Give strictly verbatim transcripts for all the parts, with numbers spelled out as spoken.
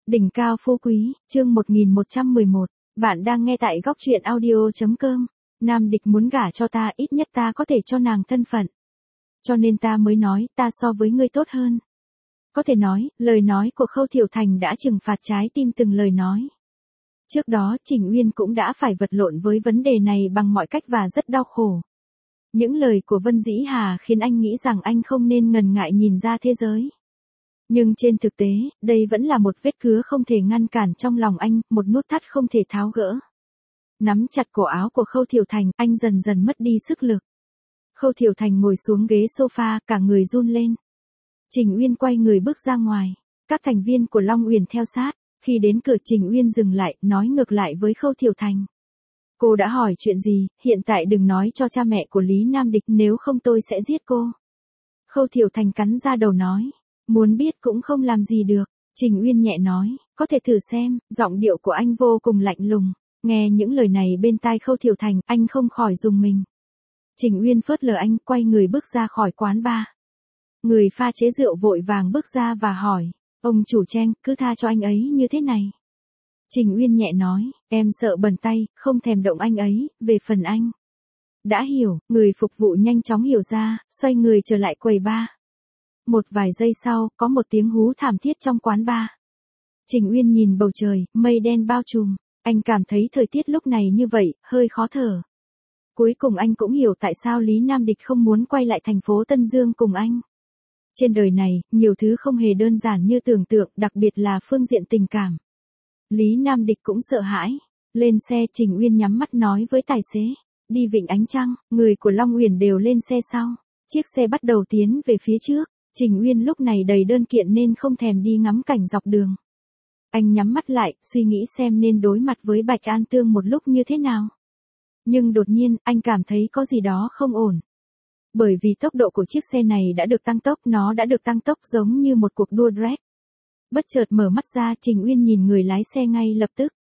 Đỉnh cao phú quý, chương một nghìn một trăm mười một. Bạn đang nghe tại góc truyện audio.com. Nam địch muốn gả cho ta, ít nhất ta có thể cho nàng thân phận. Cho nên ta mới nói, ta so với ngươi tốt hơn. Có thể nói, lời nói của Khâu Thiểu Thành đã trừng phạt trái tim từng lời nói. Trước đó, Trình Uyên cũng đã phải vật lộn với vấn đề này bằng mọi cách và rất đau khổ. Những lời của Vân Dĩ Hà khiến anh nghĩ rằng anh không nên ngần ngại nhìn ra thế giới. Nhưng trên thực tế, đây vẫn là một vết cứa không thể ngăn cản trong lòng anh, một nút thắt không thể tháo gỡ. Nắm chặt cổ áo của Khâu Thiểu Thành, anh dần dần mất đi sức lực. Khâu Thiểu Thành ngồi xuống ghế sofa, cả người run lên. Trình Uyên quay người bước ra ngoài. Các thành viên của Long Uyển theo sát. Khi đến cửa, Trình Uyên dừng lại, nói ngược lại với Khâu Thiểu Thành. Cô đã hỏi chuyện gì, hiện tại đừng nói cho cha mẹ của Lý Nam Địch, nếu không tôi sẽ giết cô. Khâu Thiểu Thành cắn ra đầu nói. Muốn biết cũng không làm gì được. Trình Uyên nhẹ nói, có thể thử xem. Giọng điệu của anh vô cùng lạnh lùng. Nghe những lời này bên tai Khâu Thiểu Thành, anh không khỏi rùng mình. Trình Uyên phớt lờ anh, quay người bước ra khỏi quán bar. Người pha chế rượu vội vàng bước ra và hỏi, ông chủ Trang, cứ tha cho anh ấy như thế này. Trình Uyên nhẹ nói, em sợ bẩn tay, không thèm động anh ấy, về phần anh. Đã hiểu, người phục vụ nhanh chóng hiểu ra, xoay người trở lại quầy bar. Một vài giây sau, có một tiếng hú thảm thiết trong quán bar. Trình Uyên nhìn bầu trời, mây đen bao trùm. Anh cảm thấy thời tiết lúc này như vậy, hơi khó thở. Cuối cùng anh cũng hiểu tại sao Lý Nam Địch không muốn quay lại thành phố Tân Dương cùng anh. Trên đời này, nhiều thứ không hề đơn giản như tưởng tượng, đặc biệt là phương diện tình cảm. Lý Nam Địch cũng sợ hãi. Lên xe, Trình Uyên nhắm mắt nói với tài xế. Đi Vịnh Ánh Trăng, người của Long Uyển đều lên xe sau. Chiếc xe bắt đầu tiến về phía trước. Trình Uyên lúc này đầy đơn kiện nên không thèm đi ngắm cảnh dọc đường. Anh nhắm mắt lại, suy nghĩ xem nên đối mặt với Bạch An Tương một lúc như thế nào. Nhưng đột nhiên, anh cảm thấy có gì đó không ổn. Bởi vì tốc độ của chiếc xe này đã được tăng tốc, nó đã được tăng tốc giống như một cuộc đua drag. Bất chợt mở mắt ra, Trình Uyên nhìn người lái xe ngay lập tức.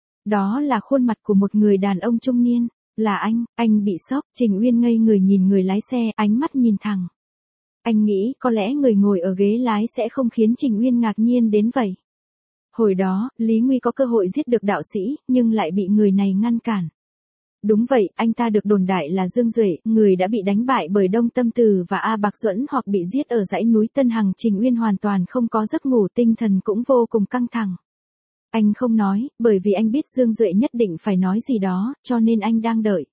Đó là khuôn mặt của một người đàn ông trung niên. Là anh, anh bị sốc. Trình Uyên ngây người nhìn người lái xe, ánh mắt nhìn thẳng. Anh nghĩ có lẽ người ngồi ở ghế lái sẽ không khiến Trình Uyên ngạc nhiên đến vậy. Hồi đó, Lý Nguy có cơ hội giết được đạo sĩ, nhưng lại bị người này ngăn cản. Đúng vậy, anh ta được đồn đại là Dương Duệ, người đã bị đánh bại bởi Đông Tâm Từ và A Bạc Duẫn hoặc bị giết ở dãy núi Tân Hằng. Trình Uyên hoàn toàn không có giấc ngủ, tinh thần cũng vô cùng căng thẳng. Anh không nói, bởi vì anh biết Dương Duệ nhất định phải nói gì đó, cho nên anh đang đợi.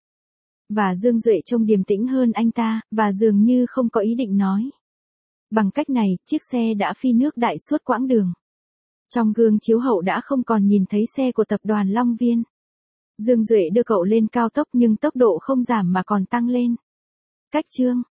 Và Dương Duệ trông điềm tĩnh hơn anh ta, và dường như không có ý định nói. Bằng cách này, chiếc xe đã phi nước đại suốt quãng đường. Trong gương chiếu hậu đã không còn nhìn thấy xe của tập đoàn Long Viên. Dương Duệ đưa cậu lên cao tốc nhưng tốc độ không giảm mà còn tăng lên. Cách chương,